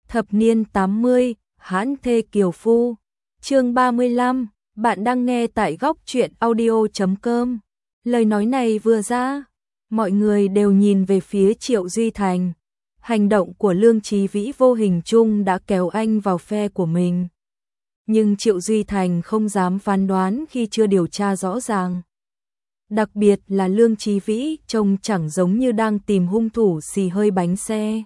Thập niên 80, hãn thê kiều phu. Chương 35, bạn đang nghe tại góc truyện audio.com. Lời nói này vừa ra, mọi người đều nhìn về phía Triệu Duy Thành. Hành động của Lương Chí Vĩ vô hình chung đã kéo anh vào phe của mình. Nhưng Triệu Duy Thành không dám phán đoán khi chưa điều tra rõ ràng. Đặc biệt là Lương Chí Vĩ trông chẳng giống như đang tìm hung thủ xì hơi bánh xe,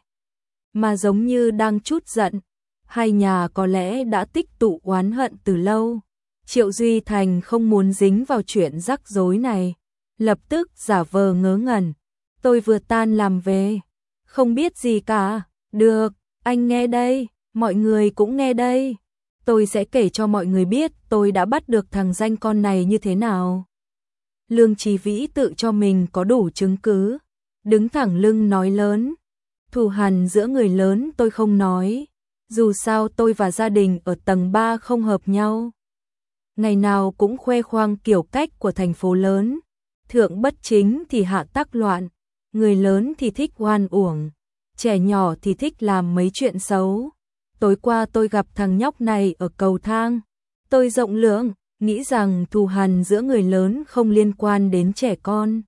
mà giống như đang trút giận. Hai nhà có lẽ đã tích tụ oán hận từ lâu. Triệu Duy Thành không muốn dính vào chuyện rắc rối này, lập tức giả vờ ngớ ngẩn. Tôi vừa tan làm về, không biết gì cả. Được, anh nghe đây, mọi người cũng nghe đây. Tôi sẽ kể cho mọi người biết tôi đã bắt được thằng danh con này như thế nào. Lương Chí Vĩ tự cho mình có đủ chứng cứ, đứng thẳng lưng nói lớn. Thù hằn giữa người lớn tôi không nói, dù sao tôi và gia đình ở tầng 3 không hợp nhau. Ngày nào cũng khoe khoang kiểu cách của thành phố lớn, thượng bất chính thì hạ tắc loạn, người lớn thì thích oan uổng, trẻ nhỏ thì thích làm mấy chuyện xấu. Tối qua tôi gặp thằng nhóc này ở cầu thang, tôi rộng lượng, nghĩ rằng thù hằn giữa người lớn không liên quan đến trẻ con.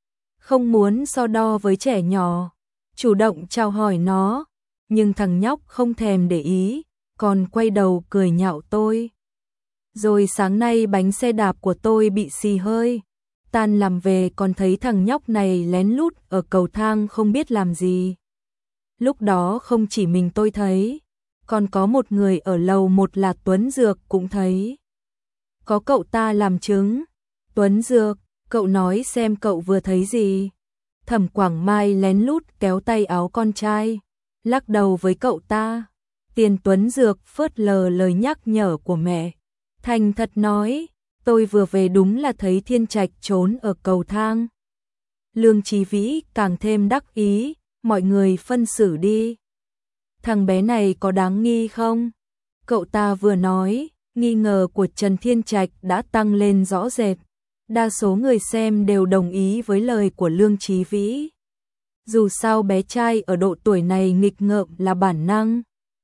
Không muốn so đo với trẻ nhỏ, chủ động chào hỏi nó, nhưng thằng nhóc không thèm để ý, còn quay đầu cười nhạo tôi. Rồi sáng nay bánh xe đạp của tôi bị xì hơi, tan làm về còn thấy thằng nhóc này lén lút ở cầu thang không biết làm gì. Lúc đó không chỉ mình tôi thấy, còn có một người ở lầu 1 là Tuấn Dược cũng thấy. Có cậu ta làm chứng. Tuấn Dược, cậu nói xem cậu vừa thấy gì. Thẩm Quảng Mai lén lút kéo tay áo con trai, lắc đầu với cậu ta. Tiền Tuấn Dược phớt lờ lời nhắc nhở của mẹ, thành thật nói, tôi vừa về đúng là thấy Thiên Trạch trốn ở cầu thang. Lương Chí Vĩ càng thêm đắc ý, mọi người phân xử đi. Thằng bé này có đáng nghi không? Cậu ta vừa nói, nghi ngờ của Trần Thiên Trạch đã tăng lên rõ rệt. Đa số người xem đều đồng ý với lời của Lương Chí Vĩ. Dù sao bé trai ở độ tuổi này nghịch ngợm là bản năng,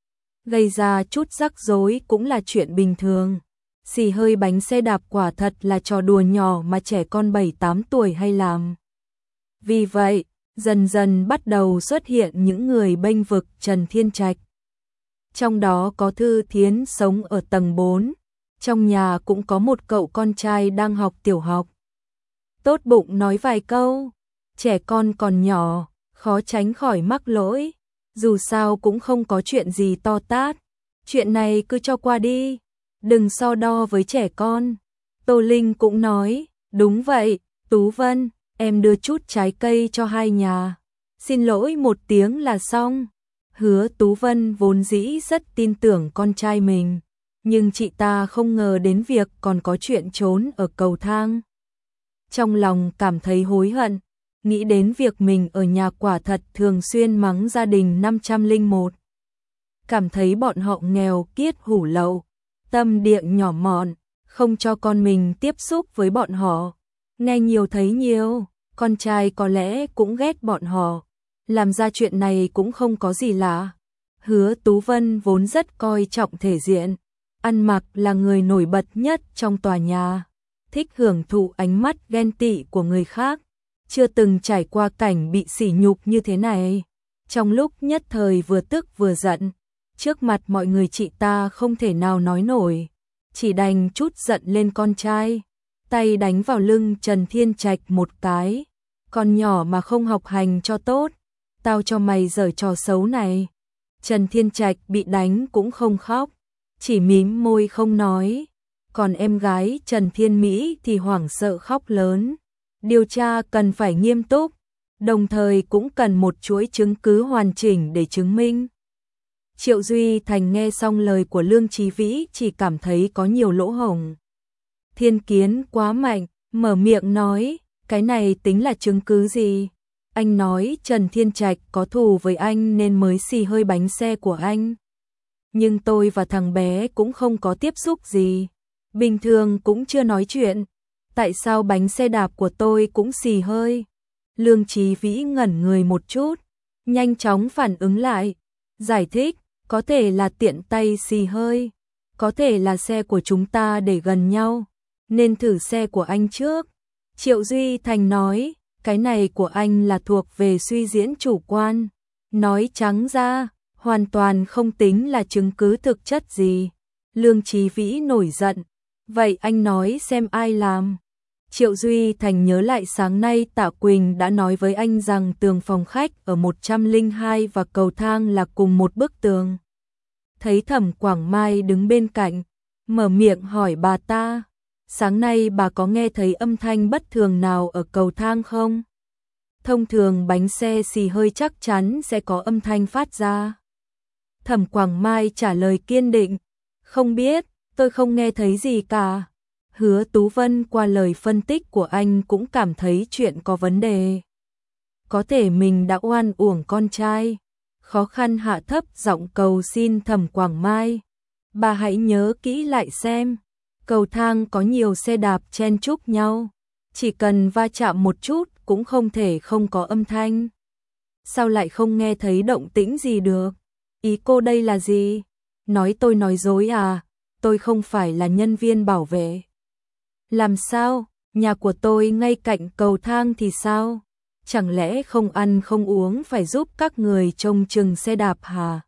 gây ra chút rắc rối cũng là chuyện bình thường. Xì hơi bánh xe đạp quả thật là trò đùa nhỏ mà trẻ con 7-8 tuổi hay làm. Vì vậy, dần dần bắt đầu xuất hiện những người bênh vực Trần Thiên Trạch. Trong đó có Thư Thiến sống ở tầng 4, trong nhà cũng có một cậu con trai đang học tiểu học. Tốt bụng nói vài câu, trẻ con còn nhỏ, khó tránh khỏi mắc lỗi, dù sao cũng không có chuyện gì to tát. Chuyện này cứ cho qua đi, đừng so đo với trẻ con. Tô Linh cũng nói, đúng vậy, Tú Vân, em đưa chút trái cây cho hai nhà. Xin lỗi một tiếng là xong. Hứa Tú Vân vốn dĩ rất tin tưởng con trai mình, nhưng chị ta không ngờ đến việc còn có chuyện trốn ở cầu thang. Trong lòng cảm thấy hối hận, nghĩ đến việc mình ở nhà quả thật thường xuyên mắng gia đình 501. Cảm thấy bọn họ nghèo kiết hủ lậu, tâm địa nhỏ mọn, không cho con mình tiếp xúc với bọn họ. Nghe nhiều thấy nhiều, con trai có lẽ cũng ghét bọn họ. Làm ra chuyện này cũng không có gì lạ. Hứa Tú Vân vốn rất coi trọng thể diện, ăn mặc là người nổi bật nhất trong tòa nhà, thích hưởng thụ ánh mắt ghen tị của người khác, chưa từng trải qua cảnh bị sỉ nhục như thế này. Trong lúc nhất thời vừa tức vừa giận, trước mặt mọi người chị ta không thể nào nói nổi, chỉ đành trút giận lên con trai, tay đánh vào lưng Trần Thiên Trạch một cái. Con nhỏ mà không học hành cho tốt, tao cho mày giở trò xấu này. Trần Thiên Trạch bị đánh cũng không khóc, chỉ mím môi không nói. Còn em gái Trần Thiên Mỹ thì hoảng sợ khóc lớn. Điều tra cần phải nghiêm túc, đồng thời cũng cần một chuỗi chứng cứ hoàn chỉnh để chứng minh. Triệu Duy Thành nghe xong lời của Lương Chí Vĩ chỉ cảm thấy có nhiều lỗ hổng. Thiên kiến quá mạnh, mở miệng nói, cái này tính là chứng cứ gì? Anh nói Trần Thiên Trạch có thù với anh nên mới xì hơi bánh xe của anh. Nhưng tôi và thằng bé cũng không có tiếp xúc gì, bình thường cũng chưa nói chuyện. Tại sao bánh xe đạp của tôi cũng xì hơi? Lương Chí Vĩ ngẩn người một chút, nhanh chóng phản ứng lại, giải thích, có thể là tiện tay xì hơi, có thể là xe của chúng ta để gần nhau, nên thử xe của anh trước. Triệu Duy Thành nói, cái này của anh là thuộc về suy diễn chủ quan, nói trắng ra, hoàn toàn không tính là chứng cứ thực chất gì. Lương Chí Vĩ nổi giận, vậy anh nói xem ai làm. Triệu Duy Thành nhớ lại sáng nay Tạ Quỳnh đã nói với anh rằng tường phòng khách ở 102 và cầu thang là cùng một bức tường. Thấy Thẩm Quảng Mai đứng bên cạnh, mở miệng hỏi bà ta, sáng nay bà có nghe thấy âm thanh bất thường nào ở cầu thang không? Thông thường bánh xe xì hơi chắc chắn sẽ có âm thanh phát ra. Thẩm Quảng Mai trả lời kiên định, không biết, tôi không nghe thấy gì cả. Hứa Tú Vân qua lời phân tích của anh cũng cảm thấy chuyện có vấn đề. Có thể mình đã oan uổng con trai. Khó khăn hạ thấp giọng cầu xin Thẩm Quảng Mai. Bà hãy nhớ kỹ lại xem. Cầu thang có nhiều xe đạp chen chúc nhau. Chỉ cần va chạm một chút cũng không thể không có âm thanh. Sao lại không nghe thấy động tĩnh gì được? Ý cô đây là gì? Nói tôi nói dối à? Tôi không phải là nhân viên bảo vệ. Làm sao? Nhà của tôi ngay cạnh cầu thang thì sao? Chẳng lẽ không ăn không uống phải giúp các người trông chừng xe đạp hả?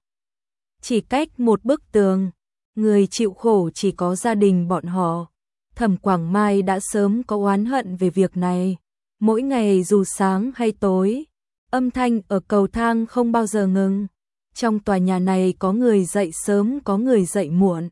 Chỉ cách một bức tường, người chịu khổ chỉ có gia đình bọn họ. Thẩm Quảng Mai đã sớm có oán hận về việc này. Mỗi ngày dù sáng hay tối, âm thanh ở cầu thang không bao giờ ngừng. Trong tòa nhà này có người dậy sớm có người dậy muộn.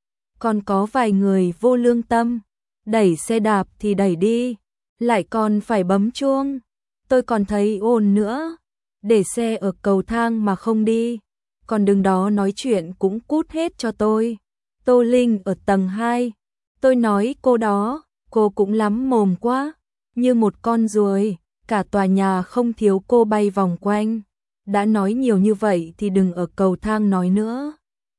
Còn có vài người vô lương tâm, đẩy xe đạp thì đẩy đi, lại còn phải bấm chuông. Tôi còn thấy ồn nữa, để xe ở cầu thang mà không đi, còn đừng đó nói chuyện cũng cút hết cho tôi. Tô Linh ở tầng 2, tôi nói cô đó, cô cũng lắm mồm quá, như một con ruồi, cả tòa nhà không thiếu cô bay vòng quanh. Đã nói nhiều như vậy thì đừng ở cầu thang nói nữa.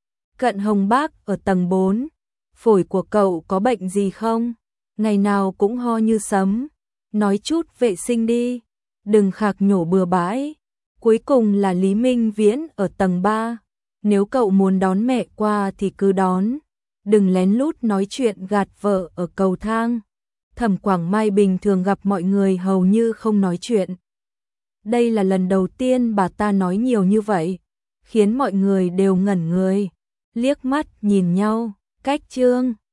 Cận Hồng Bác ở tầng 4, phổi của cậu có bệnh gì không? Ngày nào cũng ho như sấm, nói chút vệ sinh đi, đừng khạc nhổ bừa bãi. Cuối cùng là Lý Minh Viễn ở tầng 3, nếu cậu muốn đón mẹ qua thì cứ đón, đừng lén lút nói chuyện gạt vợ ở cầu thang. Thẩm Quảng Mai bình thường gặp mọi người hầu như không nói chuyện. Đây là lần đầu tiên bà ta nói nhiều như vậy, khiến mọi người đều ngẩn người, liếc mắt nhìn nhau, cách chương.